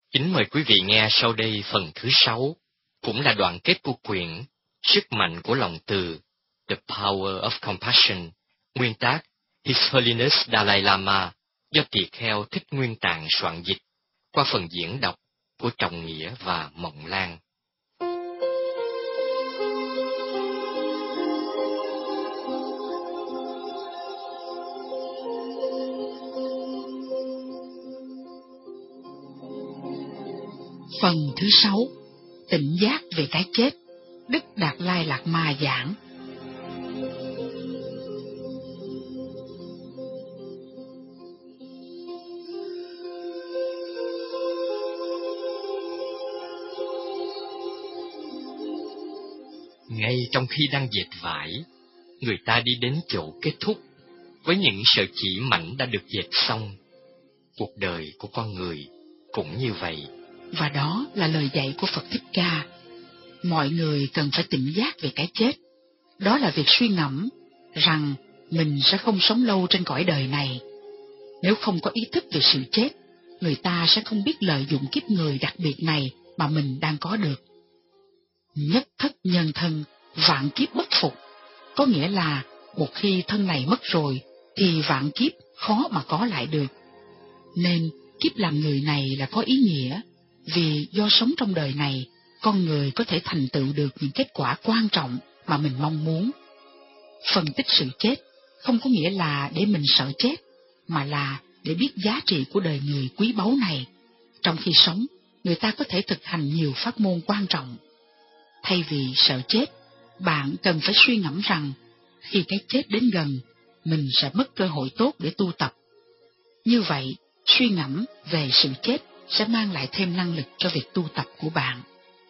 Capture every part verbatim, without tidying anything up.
Kính mời quý vị nghe sau đây phần thứ sáu, cũng là đoạn kết của quyển Sức mạnh của lòng từ, The Power of Compassion, nguyên tác His Holiness Dalai Lama, do Tỳ Kheo Thích Nguyên Tạng soạn dịch, qua phần diễn đọc của Trọng Nghĩa và Mộng Lan. Phần thứ sáu, tỉnh giác về cái chết, Đức Đạt Lai Lạt Ma giảng. Ngay trong khi đang dệt vải, người ta đi đến chỗ kết thúc với những sợi chỉ mảnh đã được dệt xong. Cuộc đời của con người cũng như vậy. Và đó là lời dạy của Phật Thích Ca. Mọi người cần phải tỉnh giác về cái chết. Đó là việc suy ngẫm rằng mình sẽ không sống lâu trên cõi đời này. Nếu không có ý thức về sự chết, người ta sẽ không biết lợi dụng kiếp người đặc biệt này mà mình đang có được. Nhất thất nhân thân, vạn kiếp bất phục, có nghĩa là một khi thân này mất rồi thì vạn kiếp khó mà có lại được. Nên kiếp làm người này là có ý nghĩa, vì do sống trong đời này, con người có thể thành tựu được những kết quả quan trọng mà mình mong muốn. Phân tích sự chết không có nghĩa là để mình sợ chết, mà là để biết giá trị của đời người quý báu này. Trong khi sống, người ta có thể thực hành nhiều pháp môn quan trọng. Thay vì sợ chết, bạn cần phải suy ngẫm rằng khi cái chết đến gần, mình sẽ mất cơ hội tốt để tu tập. Như vậy, suy ngẫm về sự chết sẽ mang lại thêm năng lực cho việc tu tập của bạn.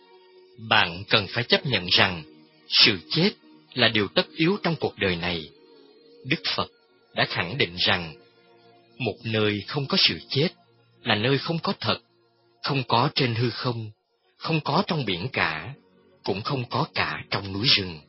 Bạn cần phải chấp nhận rằng sự chết là điều tất yếu trong cuộc đời này. Đức Phật đã khẳng định rằng một nơi không có sự chết là nơi không có thật, không có trên hư không, không có trong biển cả, cũng không có cả trong núi rừng.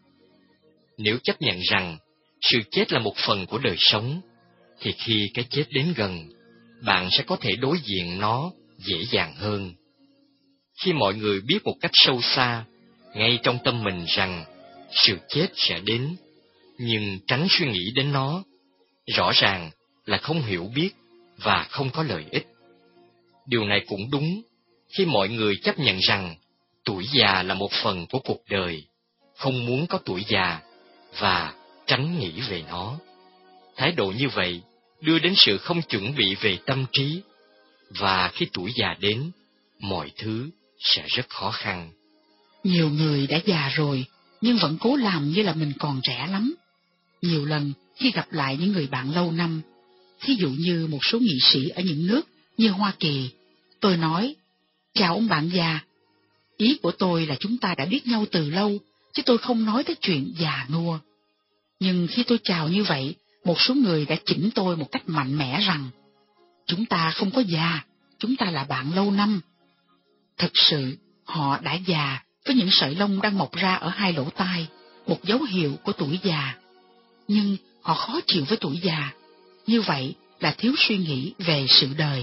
Nếu chấp nhận rằng sự chết là một phần của đời sống, thì khi cái chết đến gần, bạn sẽ có thể đối diện nó dễ dàng hơn. Khi mọi người biết một cách sâu xa, ngay trong tâm mình rằng sự chết sẽ đến, nhưng tránh suy nghĩ đến nó, rõ ràng là không hiểu biết và không có lợi ích. Điều này cũng đúng khi mọi người chấp nhận rằng tuổi già là một phần của cuộc đời, không muốn có tuổi già và tránh nghĩ về nó. Thái độ như vậy đưa đến sự không chuẩn bị về tâm trí, và khi tuổi già đến, mọi thứ sẽ rất khó khăn. Nhiều người đã già rồi, nhưng vẫn cố làm như là mình còn trẻ lắm. Nhiều lần khi gặp lại những người bạn lâu năm, thí dụ như một số nghị sĩ ở những nước như Hoa Kỳ, tôi nói, chào ông bạn già. Ý của tôi là chúng ta đã biết nhau từ lâu, chứ tôi không nói tới chuyện già nua. Nhưng khi tôi chào như vậy, một số người đã chỉnh tôi một cách mạnh mẽ rằng, chúng ta không có già, chúng ta là bạn lâu năm. Thực sự, họ đã già với những sợi lông đang mọc ra ở hai lỗ tai, một dấu hiệu của tuổi già. Nhưng họ khó chịu với tuổi già, như vậy là thiếu suy nghĩ về sự đời.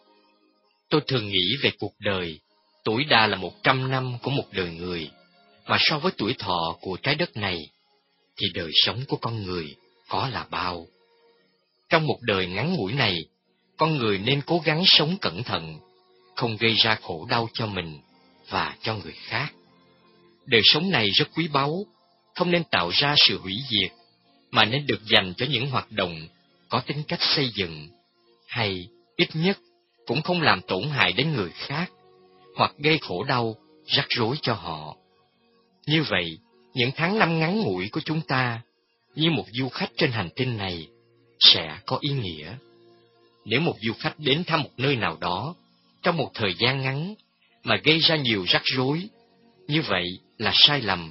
Tôi thường nghĩ về cuộc đời, tuổi đa là một trăm năm của một đời người, mà so với tuổi thọ của trái đất này, thì đời sống của con người có là bao. Trong một đời ngắn ngủi này, con người nên cố gắng sống cẩn thận, không gây ra khổ đau cho mình và cho người khác. Đời sống này rất quý báu, không nên tạo ra sự hủy diệt, mà nên được dành cho những hoạt động có tính cách xây dựng, hay ít nhất cũng không làm tổn hại đến người khác, hoặc gây khổ đau, rắc rối cho họ. Như vậy, những tháng năm ngắn ngủi của chúng ta, như một du khách trên hành tinh này, sẽ có ý nghĩa. Nếu một du khách đến thăm một nơi nào đó trong một thời gian ngắn mà gây ra nhiều rắc rối, như vậy là sai lầm.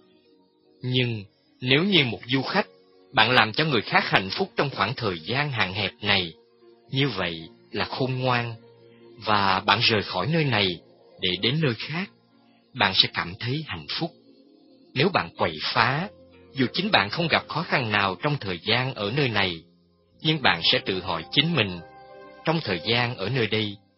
Nhưng nếu như một du khách, bạn làm cho người khác hạnh phúc trong khoảng thời gian hạn hẹp này, như vậy là khôn ngoan, và bạn rời khỏi nơi này để đến nơi khác, bạn sẽ cảm thấy hạnh phúc. Nếu bạn quậy phá, dù chính bạn không gặp khó khăn nào trong thời gian ở nơi này, nhưng bạn sẽ tự hỏi chính mình, trong thời gian ở nơi đây,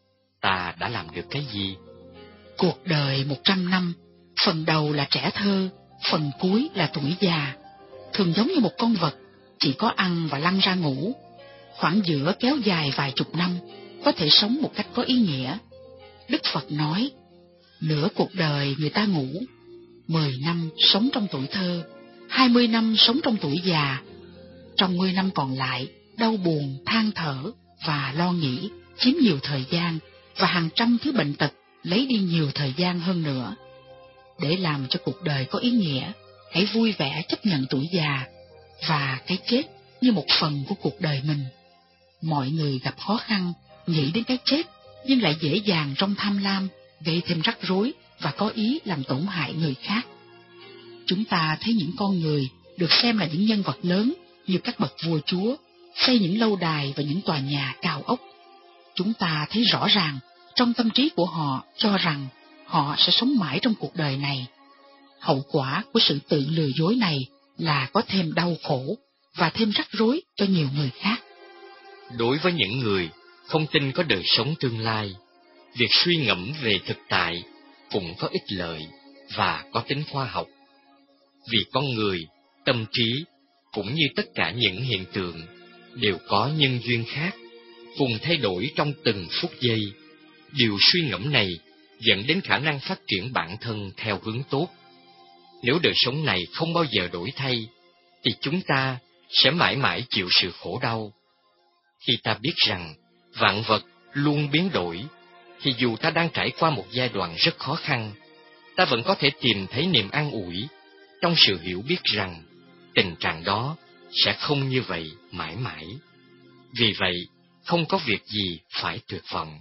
ta đã làm được cái gì? Cuộc đời một trăm năm, phần đầu là trẻ thơ, phần cuối là tuổi già, thường giống như một con vật, chỉ có ăn và lăn ra ngủ. Khoảng giữa kéo dài vài chục năm, có thể sống một cách có ý nghĩa. Đức Phật nói, nửa cuộc đời người ta ngủ, mười năm sống trong tuổi thơ, hai mươi năm sống trong tuổi già. Trong mười năm còn lại, đau buồn, than thở và lo nghĩ chiếm nhiều thời gian, và hàng trăm thứ bệnh tật lấy đi nhiều thời gian hơn nữa. Để làm cho cuộc đời có ý nghĩa, hãy vui vẻ chấp nhận tuổi già và cái chết như một phần của cuộc đời mình. Mọi người gặp khó khăn, nghĩ đến cái chết, nhưng lại dễ dàng trong tham lam, gây thêm rắc rối và có ý làm tổn hại người khác. Chúng ta thấy những con người được xem là những nhân vật lớn như các bậc vua chúa, xây những lâu đài và những tòa nhà cao ốc. Chúng ta thấy rõ ràng trong tâm trí của họ cho rằng họ sẽ sống mãi trong cuộc đời này. Hậu quả của sự tự lừa dối này là có thêm đau khổ và thêm rắc rối cho nhiều người khác. Đối với những người không tin có đời sống tương lai, việc suy ngẫm về thực tại cũng có ích lợi và có tính khoa học. Vì con người, tâm trí, cũng như tất cả những hiện tượng, đều có nhân duyên khác, cùng thay đổi trong từng phút giây. Điều suy ngẫm này dẫn đến khả năng phát triển bản thân theo hướng tốt. Nếu đời sống này không bao giờ đổi thay, thì chúng ta sẽ mãi mãi chịu sự khổ đau. Khi ta biết rằng vạn vật luôn biến đổi, thì dù ta đang trải qua một giai đoạn rất khó khăn, ta vẫn có thể tìm thấy niềm an ủi trong sự hiểu biết rằng tình trạng đó sẽ không như vậy mãi mãi. Vì vậy, không có việc gì phải tuyệt vọng.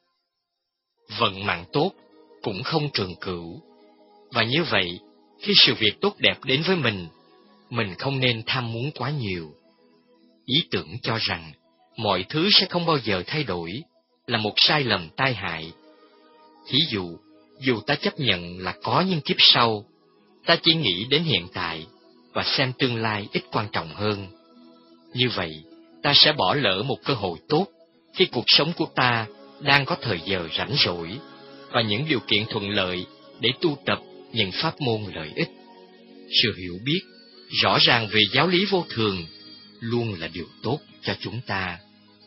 Vận mạng tốt cũng không trường cửu. Và như vậy, khi sự việc tốt đẹp đến với mình, mình không nên tham muốn quá nhiều. Ý tưởng cho rằng mọi thứ sẽ không bao giờ thay đổi là một sai lầm tai hại. Thí dụ, dù ta chấp nhận là có những kiếp sau, ta chỉ nghĩ đến hiện tại và xem tương lai ít quan trọng hơn. Như vậy, ta sẽ bỏ lỡ một cơ hội tốt khi cuộc sống của ta đang có thời giờ rảnh rỗi và những điều kiện thuận lợi để tu tập những pháp môn lợi ích. Sự hiểu biết rõ ràng về giáo lý vô thường luôn là điều tốt cho chúng ta.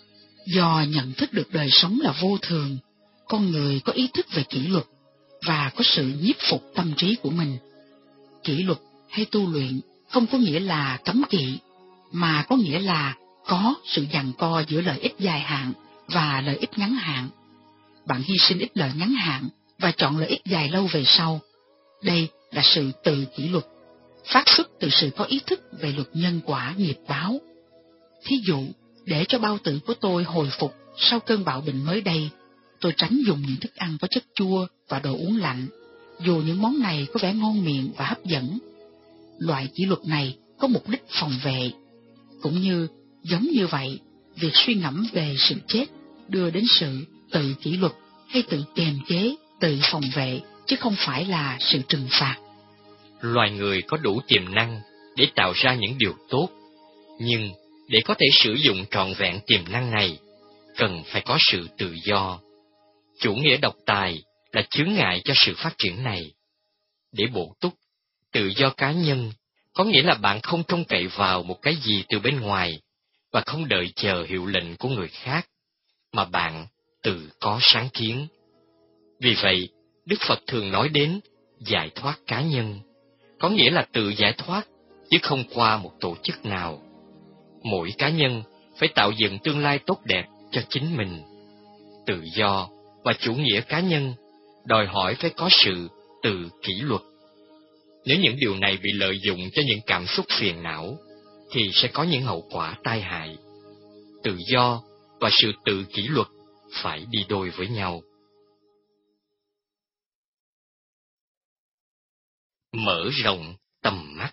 Do nhận thức được đời sống là vô thường, con người có ý thức về kỷ luật và có sự nhiếp phục tâm trí của mình. Kỷ luật hay tu luyện không có nghĩa là cấm kỵ, mà có nghĩa là có sự giằng co giữa lợi ích dài hạn và lợi ích ngắn hạn. Bạn hy sinh ích lợi ngắn hạn và chọn lợi ích dài lâu về sau. Đây là sự tự kỷ luật, phát xuất từ sự có ý thức về luật nhân quả nghiệp báo. Thí dụ, để cho bao tử của tôi hồi phục sau cơn bạo bệnh mới đây, tôi tránh dùng những thức ăn có chất chua và đồ uống lạnh, dù những món này có vẻ ngon miệng và hấp dẫn. Loại kỷ luật này có mục đích phòng vệ. Cũng như, giống như vậy, việc suy ngẫm về sự chết đưa đến sự tự kỷ luật hay tự kiềm chế, tự phòng vệ, chứ không phải là sự trừng phạt. Loài người có đủ tiềm năng để tạo ra những điều tốt, nhưng để có thể sử dụng trọn vẹn tiềm năng này, cần phải có sự tự do. Chủ nghĩa độc tài là chướng ngại cho sự phát triển này. Để bổ túc, tự do cá nhân có nghĩa là bạn không trông cậy vào một cái gì từ bên ngoài và không đợi chờ hiệu lệnh của người khác, mà bạn tự có sáng kiến. Vì vậy, Đức Phật thường nói đến giải thoát cá nhân, có nghĩa là tự giải thoát, chứ không qua một tổ chức nào. Mỗi cá nhân phải tạo dựng tương lai tốt đẹp cho chính mình. Tự do và chủ nghĩa cá nhân đòi hỏi phải có sự tự kỷ luật. Nếu những điều này bị lợi dụng cho những cảm xúc phiền não, thì sẽ có những hậu quả tai hại. Tự do và sự tự kỷ luật phải đi đôi với nhau. Mở rộng tầm mắt.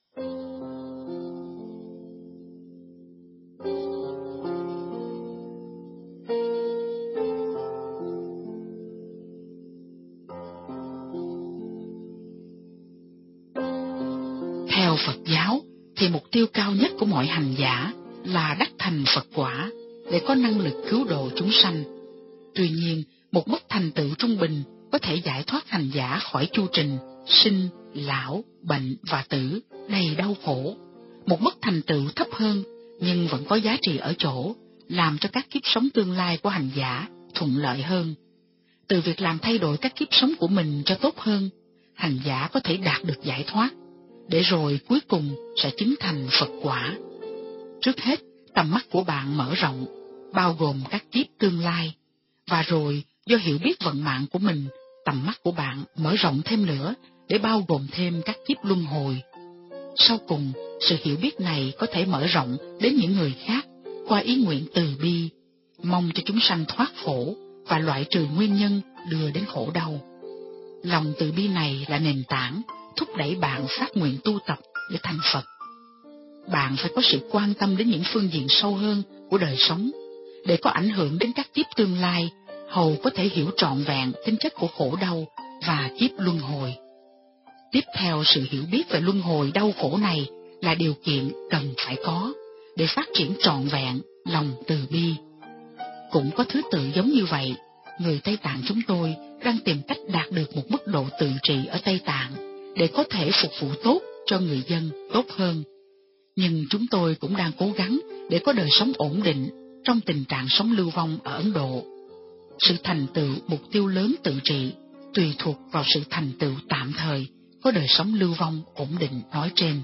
Theo Phật giáo, thì mục tiêu cao nhất của mọi hành giả là đắc thành Phật quả để có năng lực cứu độ chúng sanh. Tuy nhiên, Một mức thành tựu trung bình có thể giải thoát hành giả khỏi chu trình sinh, lão, bệnh và tử đầy đau khổ. Một mức thành tựu thấp hơn nhưng vẫn có giá trị ở chỗ làm cho các kiếp sống tương lai của hành giả thuận lợi hơn. Từ việc làm thay đổi các kiếp sống của mình cho tốt hơn, hành giả có thể đạt được giải thoát, để rồi cuối cùng sẽ chứng thành Phật quả. Trước hết, tầm mắt của bạn mở rộng, bao gồm các kiếp tương lai, và rồi do hiểu biết vận mạng của mình, tầm mắt của bạn mở rộng thêm nữa để bao gồm thêm các kiếp luân hồi. Sau cùng, sự hiểu biết này có thể mở rộng đến những người khác qua ý nguyện từ bi, mong cho chúng sanh thoát khổ và loại trừ nguyên nhân đưa đến khổ đau. Lòng từ bi này là nền tảng thúc đẩy bạn phát nguyện tu tập để thành Phật. Bạn phải có sự quan tâm đến những phương diện sâu hơn của đời sống, để có ảnh hưởng đến các kiếp tương lai, hầu có thể hiểu trọn vẹn tính chất của khổ đau và kiếp luân hồi. Tiếp theo, sự hiểu biết về luân hồi đau khổ này là điều kiện cần phải có để phát triển trọn vẹn lòng từ bi. Cũng có thứ tự giống như vậy, người Tây Tạng chúng tôi đang tìm cách đạt được một mức độ tự trị ở Tây Tạng để có thể phục vụ tốt cho người dân tốt hơn. Nhưng chúng tôi cũng đang cố gắng để có đời sống ổn định trong tình trạng sống lưu vong ở Ấn Độ. Sự thành tựu mục tiêu lớn tự trị tùy thuộc vào sự thành tựu tạm thời có đời sống lưu vong ổn định nói trên.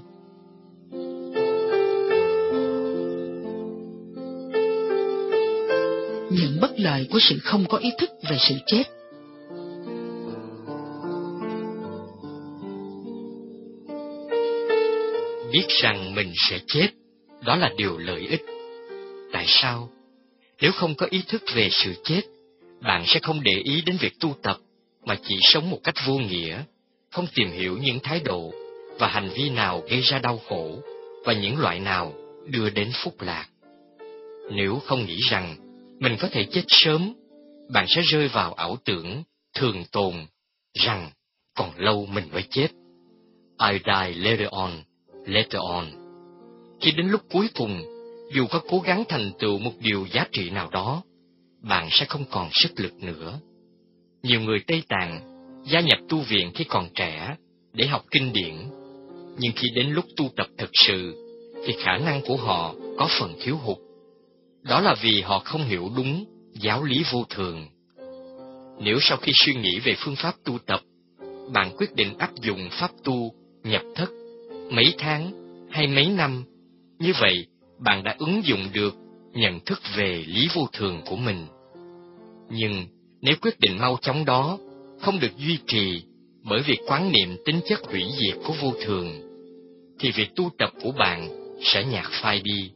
Những bất lợi của sự không có ý thức về sự chết. Biết rằng mình sẽ chết, đó là điều lợi ích. Tại sao? Nếu không có ý thức về sự chết, bạn sẽ không để ý đến việc tu tập, mà chỉ sống một cách vô nghĩa, không tìm hiểu những thái độ và hành vi nào gây ra đau khổ và những loại nào đưa đến phúc lạc. Nếu không nghĩ rằng mình có thể chết sớm, bạn sẽ rơi vào ảo tưởng, thường tồn, rằng còn lâu mình mới chết. I die later on, later on. Khi đến lúc cuối cùng, dù có cố gắng thành tựu một điều giá trị nào đó, bạn sẽ không còn sức lực nữa. Nhiều người Tây Tạng gia nhập tu viện khi còn trẻ để học kinh điển, nhưng khi đến lúc tu tập thực sự, thì khả năng của họ có phần thiếu hụt. Đó là vì họ không hiểu đúng giáo lý vô thường. Nếu sau khi suy nghĩ về phương pháp tu tập, bạn quyết định áp dụng pháp tu nhập thất mấy tháng hay mấy năm, như vậy bạn đã ứng dụng được nhận thức về lý vô thường của mình. Nhưng nếu quyết định mau chóng đó không được duy trì bởi việc quán niệm tính chất hủy diệt của vô thường, thì việc tu tập của bạn sẽ nhạt phai đi.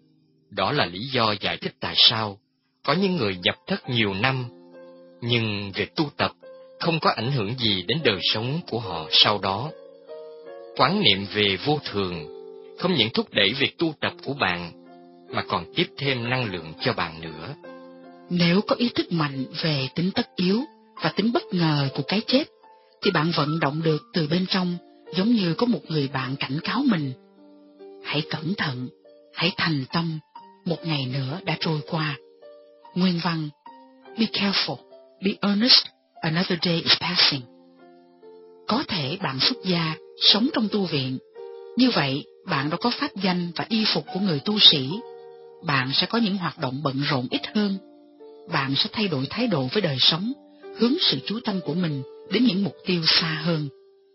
Đó là lý do giải thích tại sao có những người nhập thất nhiều năm, nhưng việc tu tập không có ảnh hưởng gì đến đời sống của họ sau đó. Quán niệm về vô thường không những thúc đẩy việc tu tập của bạn, mà còn tiếp thêm năng lượng cho bạn nữa. Nếu có ý thức mạnh về tính tất yếu và tính bất ngờ của cái chết, thì bạn vận động được từ bên trong, giống như có một người bạn cảnh cáo mình: hãy cẩn thận, hãy thành tâm, một ngày nữa đã trôi qua. Nguyên văn: Be careful, be earnest, another day is passing. Có thể bạn xuất gia, sống trong tu viện. Như vậy, bạn đã có pháp danh và y phục của người tu sĩ. Bạn sẽ có những hoạt động bận rộn ít hơn. Bạn sẽ thay đổi thái độ với đời sống, hướng sự chú tâm của mình đến những mục tiêu xa hơn.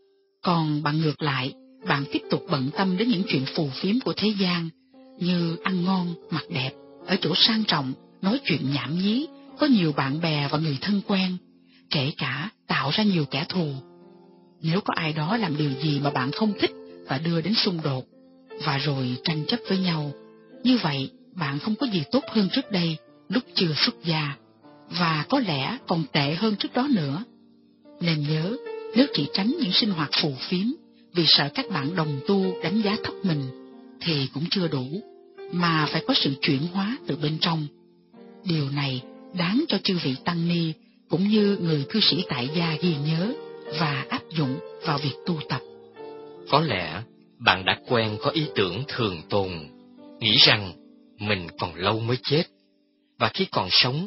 Còn bạn ngược lại, bạn tiếp tục bận tâm đến những chuyện phù phiếm của thế gian, như ăn ngon, mặc đẹp, ở chỗ sang trọng, nói chuyện nhảm nhí, có nhiều bạn bè và người thân quen, kể cả tạo ra nhiều kẻ thù. Nếu có ai đó làm điều gì mà bạn không thích và đưa đến xung đột, và rồi tranh chấp với nhau, như vậy bạn không có gì tốt hơn trước đây lúc chưa xuất gia, và có lẽ còn tệ hơn trước đó nữa. Nên nhớ, nếu chỉ tránh những sinh hoạt phù phiếm vì sợ các bạn đồng tu đánh giá thấp mình, thì cũng chưa đủ, mà phải có sự chuyển hóa từ bên trong. Điều này đáng cho chư vị tăng ni cũng như người cư sĩ tại gia ghi nhớ và áp dụng vào việc tu tập. Có lẽ bạn đã quen có ý tưởng thường tồn, nghĩ rằng mình còn lâu mới chết, và khi còn sống,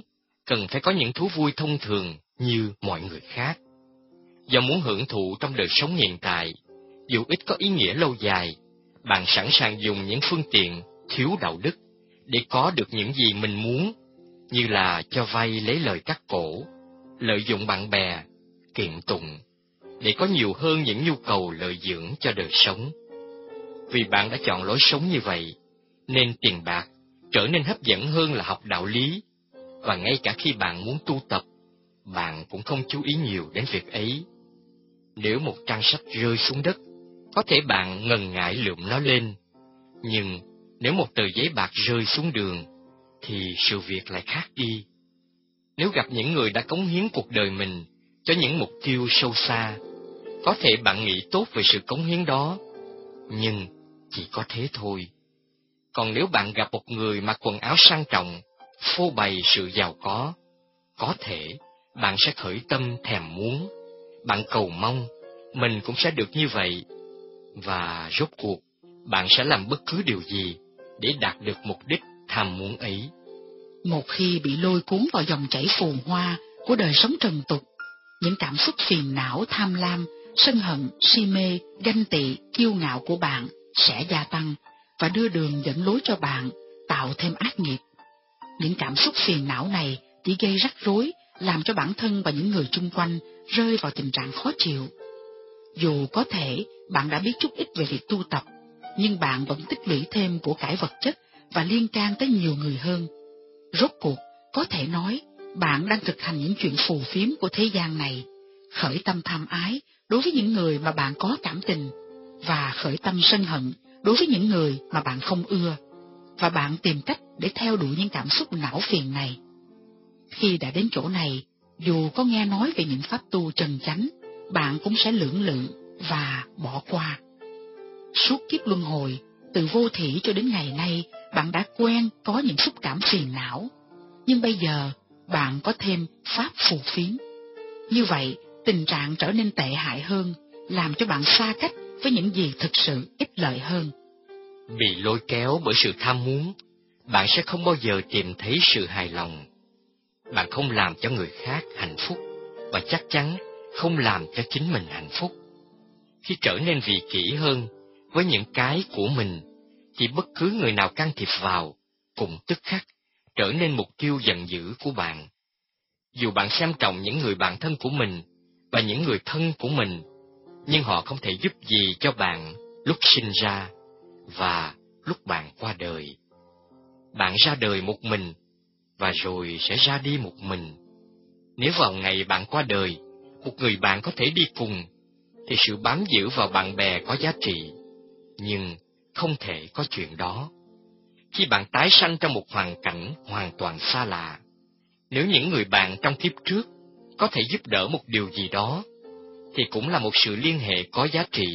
cần phải có những thú vui thông thường như mọi người khác. Do muốn hưởng thụ trong đời sống hiện tại, dù ít có ý nghĩa lâu dài, bạn sẵn sàng dùng những phương tiện thiếu đạo đức để có được những gì mình muốn, như là cho vay lấy lời cắt cổ, lợi dụng bạn bè, kiện tụng, để có nhiều hơn những nhu cầu lợi dưỡng cho đời sống. Vì bạn đã chọn lối sống như vậy, nên tiền bạc trở nên hấp dẫn hơn là học đạo lý, và ngay cả khi bạn muốn tu tập, bạn cũng không chú ý nhiều đến việc ấy. Nếu một trang sách rơi xuống đất, có thể bạn ngần ngại lượm nó lên, nhưng nếu một tờ giấy bạc rơi xuống đường, thì sự việc lại khác đi. Nếu gặp những người đã cống hiến cuộc đời mình cho những mục tiêu sâu xa, có thể bạn nghĩ tốt về sự cống hiến đó, nhưng chỉ có thế thôi. Còn nếu bạn gặp một người mặc quần áo sang trọng, phô bày sự giàu có, có thể bạn sẽ khởi tâm thèm muốn, bạn cầu mong mình cũng sẽ được như vậy, và rốt cuộc bạn sẽ làm bất cứ điều gì để đạt được mục đích tham muốn ấy. Một khi bị lôi cuốn vào dòng chảy phù hoa của đời sống trần tục, những cảm xúc phiền não, tham lam, sân hận, si mê, ganh tị, kiêu ngạo của bạn sẽ gia tăng và đưa đường dẫn lối cho bạn, tạo thêm ác nghiệp. Những cảm xúc phiền não này chỉ gây rắc rối, làm cho bản thân và những người chung quanh rơi vào tình trạng khó chịu. Dù có thể bạn đã biết chút ít về việc tu tập, nhưng bạn vẫn tích lũy thêm của cải vật chất và liên can tới nhiều người hơn. Rốt cuộc, có thể nói, bạn đang thực hành những chuyện phù phiếm của thế gian này, khởi tâm tham ái đối với những người mà bạn có cảm tình, và khởi tâm sân hận đối với những người mà bạn không ưa, và bạn tìm cách để theo đuổi những cảm xúc não phiền này. Khi đã đến chỗ này, dù có nghe nói về những pháp tu trần chánh, bạn cũng sẽ lưỡng lự và bỏ qua. Suốt kiếp luân hồi, từ vô thỉ cho đến ngày nay, bạn đã quen có những xúc cảm phiền não, nhưng bây giờ bạn có thêm pháp phù phiếm. Như vậy, tình trạng trở nên tệ hại hơn, làm cho bạn xa cách với những gì thực sự ích lợi hơn. Bị lôi kéo bởi sự tham muốn, bạn sẽ không bao giờ tìm thấy sự hài lòng. Bạn không làm cho người khác hạnh phúc, và chắc chắn không làm cho chính mình hạnh phúc. Khi trở nên vị kỷ hơn với những cái của mình, thì bất cứ người nào can thiệp vào cũng tức khắc trở nên mục tiêu giận dữ của bạn. Dù bạn xem trọng những người bạn thân của mình và những người thân của mình, nhưng họ không thể giúp gì cho bạn lúc sinh ra và lúc bạn qua đời. Bạn ra đời một mình, và rồi sẽ ra đi một mình. Nếu vào ngày bạn qua đời, một người bạn có thể đi cùng, thì sự bám giữ vào bạn bè có giá trị, nhưng không thể có chuyện đó. Khi bạn tái sanh trong một hoàn cảnh hoàn toàn xa lạ, nếu những người bạn trong kiếp trước có thể giúp đỡ một điều gì đó, thì cũng là một sự liên hệ có giá trị,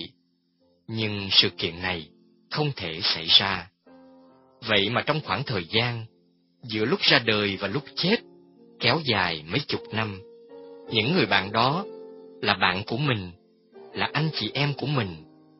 nhưng sự kiện này không thể xảy ra. Vậy mà trong khoảng thời gian giữa lúc ra đời và lúc chết, kéo dài mấy chục năm, những người bạn đó là bạn của mình, là anh chị em của mình.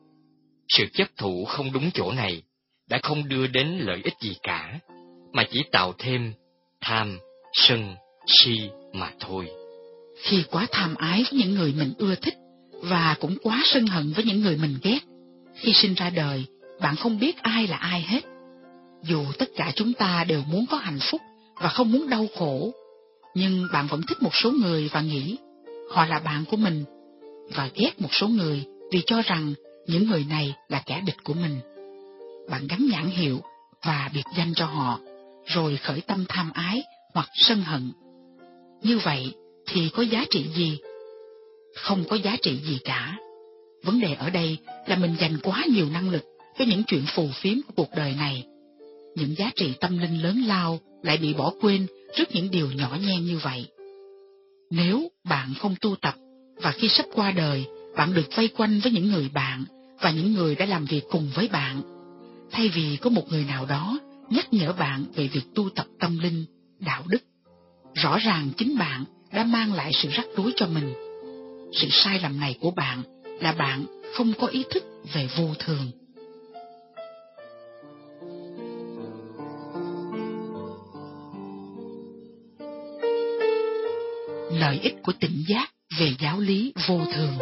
Sự chấp thủ không đúng chỗ này đã không đưa đến lợi ích gì cả, mà chỉ tạo thêm tham, sân, si mà thôi. Khi quá tham ái với những người mình ưa thích, và cũng quá sân hận với những người mình ghét, khi sinh ra đời, bạn không biết ai là ai hết. Dù tất cả chúng ta đều muốn có hạnh phúc và không muốn đau khổ, nhưng bạn vẫn thích một số người và nghĩ họ là bạn của mình, và ghét một số người vì cho rằng những người này là kẻ địch của mình. Bạn gắn nhãn hiệu và biệt danh cho họ, rồi khởi tâm tham ái hoặc sân hận. Như vậy thì có giá trị gì? Không có giá trị gì cả. Vấn đề ở đây là mình dành quá nhiều năng lực cho những chuyện phù phiếm của cuộc đời này. Những giá trị tâm linh lớn lao lại bị bỏ quên trước những điều nhỏ nhen như vậy. Nếu bạn không tu tập, và khi sắp qua đời, bạn được vây quanh với những người bạn và những người đã làm việc cùng với bạn, thay vì có một người nào đó nhắc nhở bạn về việc tu tập tâm linh, đạo đức, rõ ràng chính bạn đã mang lại sự rắc rối cho mình. Sự sai lầm này của bạn là bạn không có ý thức về vô thường. lợi ích của tỉnh giác về giáo lý vô thường.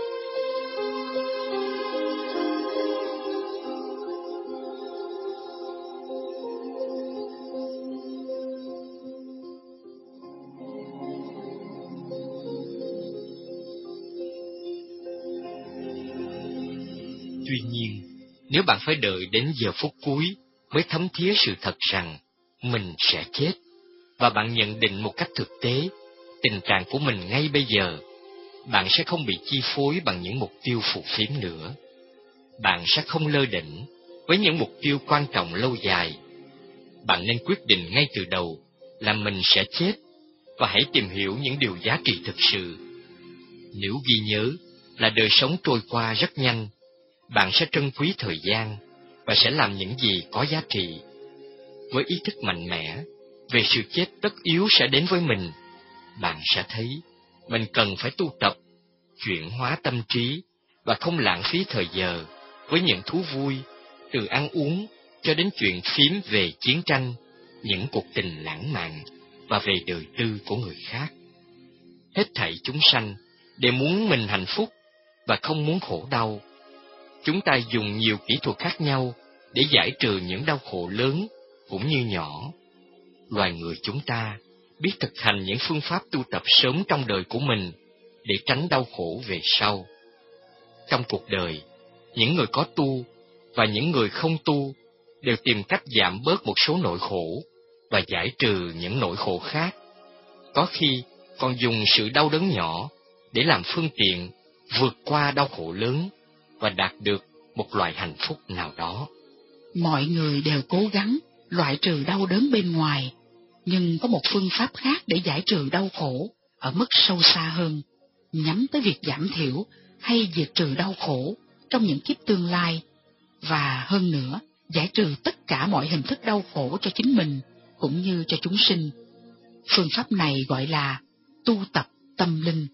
Tuy nhiên, nếu bạn phải đợi đến giờ phút cuối mới thấm thía sự thật rằng mình sẽ chết, và bạn nhận định một cách thực tế tình trạng của mình ngay bây giờ, bạn sẽ không bị chi phối bằng những mục tiêu phù phiếm nữa. Bạn sẽ không lơ đễnh với những mục tiêu quan trọng lâu dài. Bạn nên quyết định ngay từ đầu là mình sẽ chết, và hãy tìm hiểu những điều giá trị thực sự. Nếu ghi nhớ là đời sống trôi qua rất nhanh, bạn sẽ trân quý thời gian và sẽ làm những gì có giá trị. Với ý thức mạnh mẽ về sự chết tất yếu sẽ đến với mình, bạn sẽ thấy mình cần phải tu tập, chuyển hóa tâm trí và không lãng phí thời giờ với những thú vui, từ ăn uống cho đến chuyện phím về chiến tranh, những cuộc tình lãng mạn và về đời tư của người khác. Hết thảy chúng sanh đều muốn mình hạnh phúc và không muốn khổ đau. Chúng ta dùng nhiều kỹ thuật khác nhau để giải trừ những đau khổ lớn cũng như nhỏ. Loài người chúng ta biết thực hành những phương pháp tu tập sớm trong đời của mình để tránh đau khổ về sau. Trong cuộc đời, những người có tu và những người không tu đều tìm cách giảm bớt một số nỗi khổ và giải trừ những nỗi khổ khác. Có khi còn dùng sự đau đớn nhỏ để làm phương tiện vượt qua đau khổ lớn và đạt được một loại hạnh phúc nào đó. Mọi người đều cố gắng loại trừ đau đớn bên ngoài, nhưng có một phương pháp khác để giải trừ đau khổ ở mức sâu xa hơn, nhắm tới việc giảm thiểu hay diệt trừ đau khổ trong những kiếp tương lai, và hơn nữa, giải trừ tất cả mọi hình thức đau khổ cho chính mình cũng như cho chúng sinh. Phương pháp này gọi là tu tập tâm linh.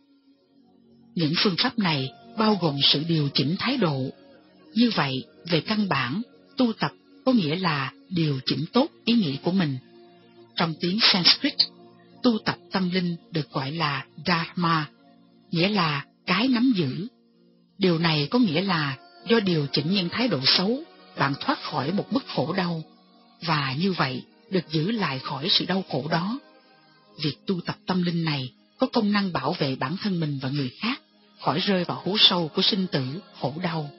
Những phương pháp này bao gồm sự điều chỉnh thái độ. Như vậy, về căn bản, tu tập có nghĩa là điều chỉnh tốt ý nghĩ của mình. Trong tiếng Sanskrit, tu tập tâm linh được gọi là Dharma, nghĩa là cái nắm giữ. Điều này có nghĩa là do điều chỉnh những thái độ xấu, bạn thoát khỏi một mức khổ đau, và như vậy được giữ lại khỏi sự đau khổ đó. Việc tu tập tâm linh này có công năng bảo vệ bản thân mình và người khác khỏi rơi vào hố sâu của sinh tử, khổ đau.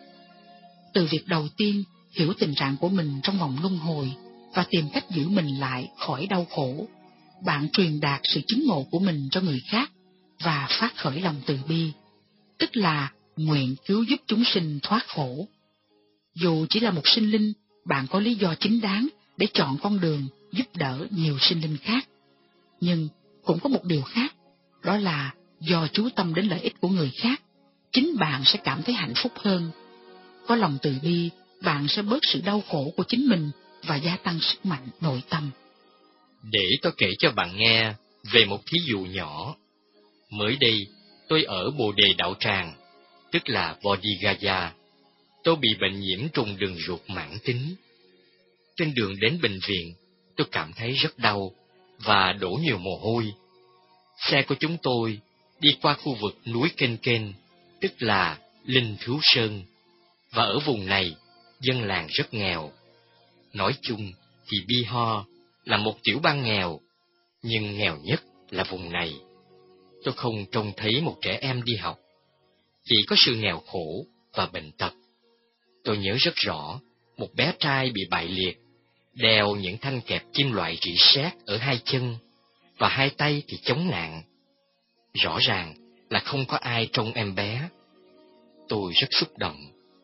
Từ việc đầu tiên, hiểu tình trạng của mình trong vòng luân hồi và tìm cách giữ mình lại khỏi đau khổ, bạn truyền đạt sự chứng ngộ của mình cho người khác và phát khởi lòng từ bi, tức là nguyện cứu giúp chúng sinh thoát khổ. Dù chỉ là một sinh linh, bạn có lý do chính đáng để chọn con đường giúp đỡ nhiều sinh linh khác. Nhưng cũng có một điều khác, đó là do chú tâm đến lợi ích của người khác, chính bạn sẽ cảm thấy hạnh phúc hơn. Có lòng từ bi, bạn sẽ bớt sự đau khổ của chính mình và gia tăng sức mạnh nội tâm. Để tôi kể cho bạn nghe về một thí dụ nhỏ. Mới đây, tôi ở Bồ Đề Đạo Tràng, tức là Bodhi Gaya. Tôi bị bệnh nhiễm trùng đường ruột mãn tính. Trên đường đến bệnh viện, tôi cảm thấy rất đau và đổ nhiều mồ hôi. Xe của chúng tôi đi qua khu vực núi Kênh Kênh, tức là Linh Thứu Sơn, và ở vùng này, dân làng rất nghèo. Nói chung thì Bihar là một tiểu bang nghèo, nhưng nghèo nhất là vùng này. Tôi không trông thấy một trẻ em đi học, chỉ có sự nghèo khổ và bệnh tật. Tôi nhớ rất rõ, một bé trai bị bại liệt, đeo những thanh kẹp kim loại rỉ sét ở hai chân, và hai tay thì chống nạn. Rõ ràng là không có ai trông em bé. Tôi rất xúc động.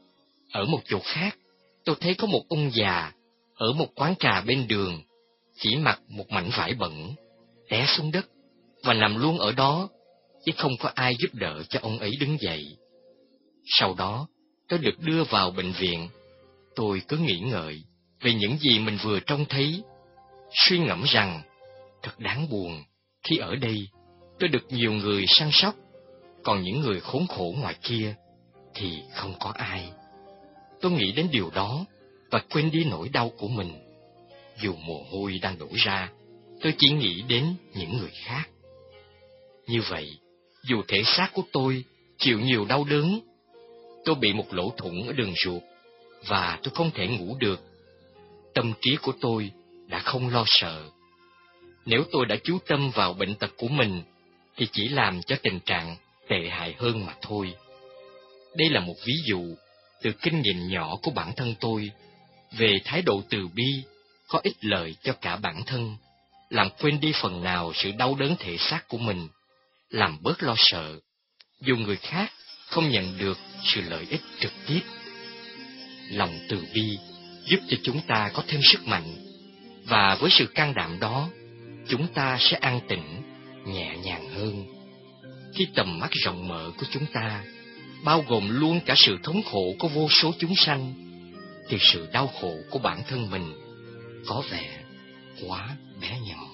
Ở một chỗ khác, tôi thấy có một ông già ở một quán trà bên đường, chỉ mặc một mảnh vải bẩn, té xuống đất và nằm luôn ở đó, chứ không có ai giúp đỡ cho ông ấy đứng dậy. Sau đó, tôi được đưa vào bệnh viện. Tôi cứ nghĩ ngợi về những gì mình vừa trông thấy, suy ngẫm rằng thật đáng buồn khi ở đây tôi được nhiều người săn sóc, còn những người khốn khổ ngoài kia thì không có ai. Tôi nghĩ đến điều đó và quên đi nỗi đau của mình. Dù mồ hôi đang đổ ra, tôi chỉ nghĩ đến những người khác. Như vậy, dù thể xác của tôi chịu nhiều đau đớn, tôi bị một lỗ thủng ở đường ruột và tôi không thể ngủ được, tâm trí của tôi đã không lo sợ. Nếu tôi đã chú tâm vào bệnh tật của mình, thì chỉ làm cho tình trạng tệ hại hơn mà thôi. Đây là một ví dụ từ kinh nghiệm nhỏ của bản thân tôi về thái độ từ bi có ích lợi cho cả bản thân, làm quên đi phần nào sự đau đớn thể xác của mình, làm bớt lo sợ, dù người khác không nhận được sự lợi ích trực tiếp. Lòng từ bi giúp cho chúng ta có thêm sức mạnh, và với sự can đảm đó, chúng ta sẽ an tĩnh, nhẹ nhàng hơn. Khi tầm mắt rộng mở của chúng ta bao gồm luôn cả sự thống khổ của vô số chúng sanh, thì sự đau khổ của bản thân mình có vẻ quá bé nhỏ.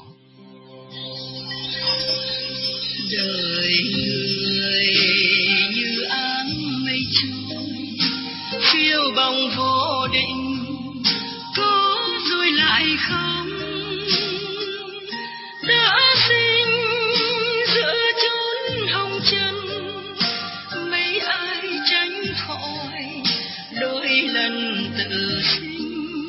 Đời người như áng mây trôi, phiêu bồng vô định, có rồi lại không. Đã sinh giữa chốn hồng trần, mấy ai tránh khỏi đôi lần tự sinh.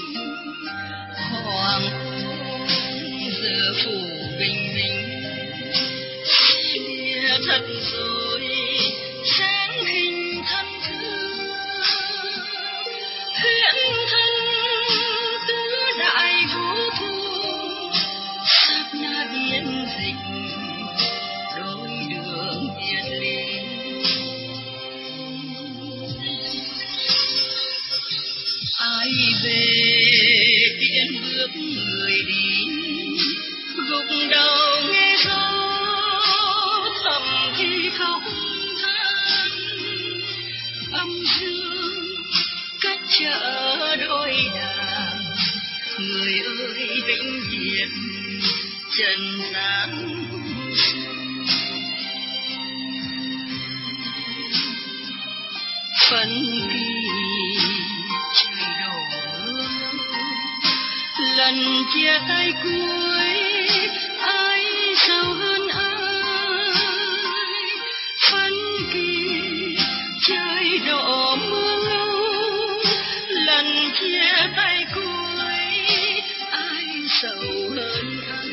Hoàng hôn giờ phủ bình minh, chia thật rồi sáng hình thân thương. Huyễn thân tứ đại vũ thu, sát na biến dịch đôi đường biệt ly. Ai về tiễn bước người đi, gục đầu nghe gió thầm thì khóc than. Âm dương cách chở đôi đàn, người ơi vĩnh viễn trần gian. Phân kỳ trời đổ mưa, lần chia tay cuối ai sâu hơn ai. Phân kỳ trời đổ mưa ngâu, lần chia tay cuối ai sâu hơn ai.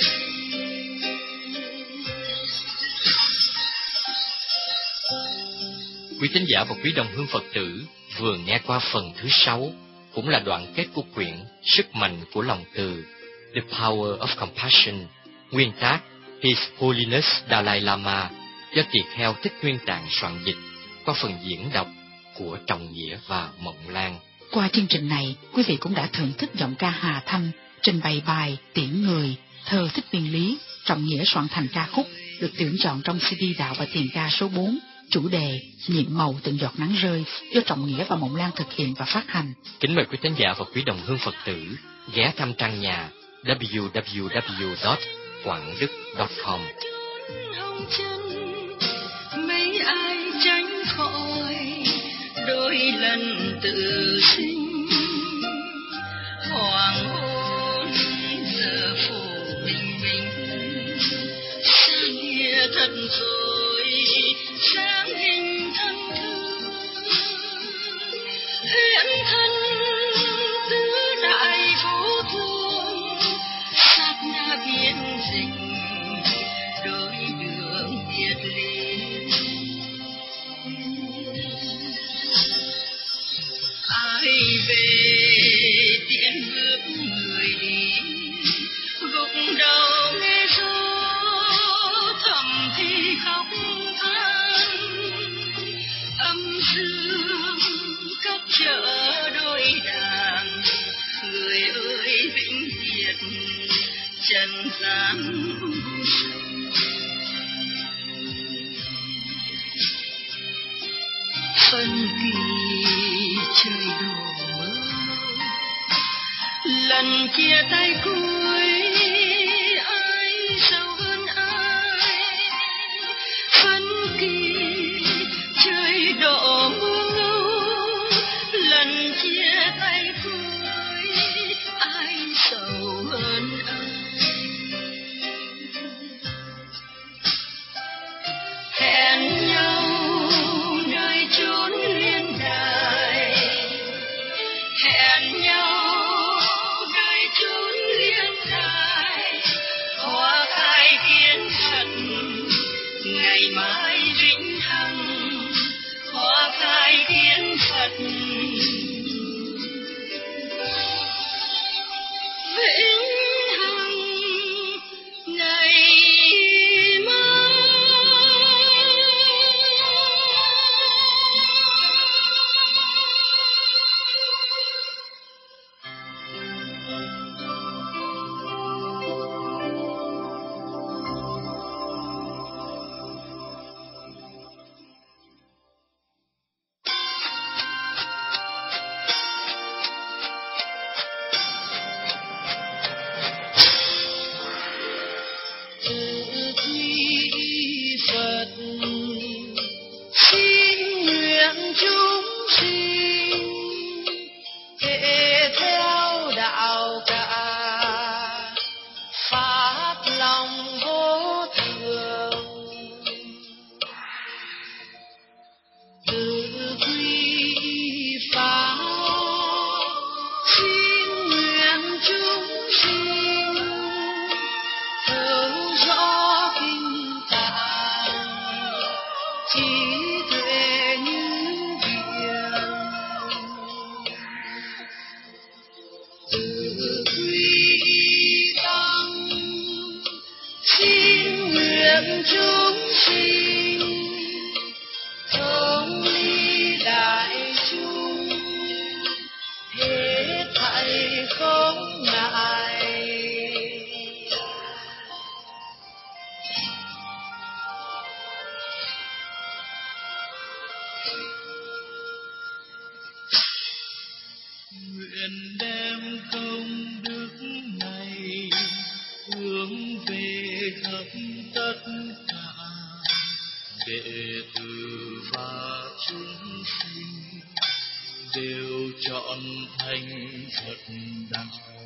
Quý tín giả và quý đồng hương Phật tử vừa nghe qua phần thứ sáu, cũng là đoạn kết của quyển Sức mạnh của lòng từ, The Power of Compassion, nguyên tác His Holiness Dalai Lama, do Tỳ Kheo Thích Nguyên Tạng soạn dịch, qua phần diễn đọc của Trọng Nghĩa và Mộng Lan. Qua chương trình này, quý vị cũng đã thưởng thức giọng ca Hà Thanh trình bày bài Tiễn Người, thơ Thích Nguyên Lý, Trọng Nghĩa soạn thành ca khúc, được tuyển chọn trong xê đê Đạo và Tiền ca số bốn, chủ đề Nhiệm màu từng giọt nắng rơi, do Trọng Nghĩa và Mộng Lan thực hiện và phát hành. Kính mời quý thính giả và quý đồng hương Phật tử ghé thăm trang nhà w w w chấm quảng đức chấm com. Mấy ai tránh khỏi đôi lần tự sinh. Hoàng hôn giờ phủ bình minh, xa nghĩa thật rồi sáng hình thân thương. Huyễn thân tứ đại vũ thương, sát na biến dịch đôi đường biệt ly. Ai về tiễn bước người đi, gục đầu nghe gió thầm thì khóc than. Âm dương cách chở đôi đàn, người ơi vĩnh viễn trần gian. Phân kỳ trời đổ mưa, lần chia tay cuối ai sâu hơn ai. Phân kỳ trời đổ mưa ngâu, lần chia tay cuối ai sâu hơn ai. hẹn nhau nơi chốn liên đài, hẹn nhau nơi chốn liên đài, hoa khai kiến thật ngày mai vĩnh hằng, hoa khai kiến thật vĩnh hằng ngày mai. Nguyện đem công đức này hướng về khắp tất cả đệ tử và chúng sinh đều chọn thành Phật đạo.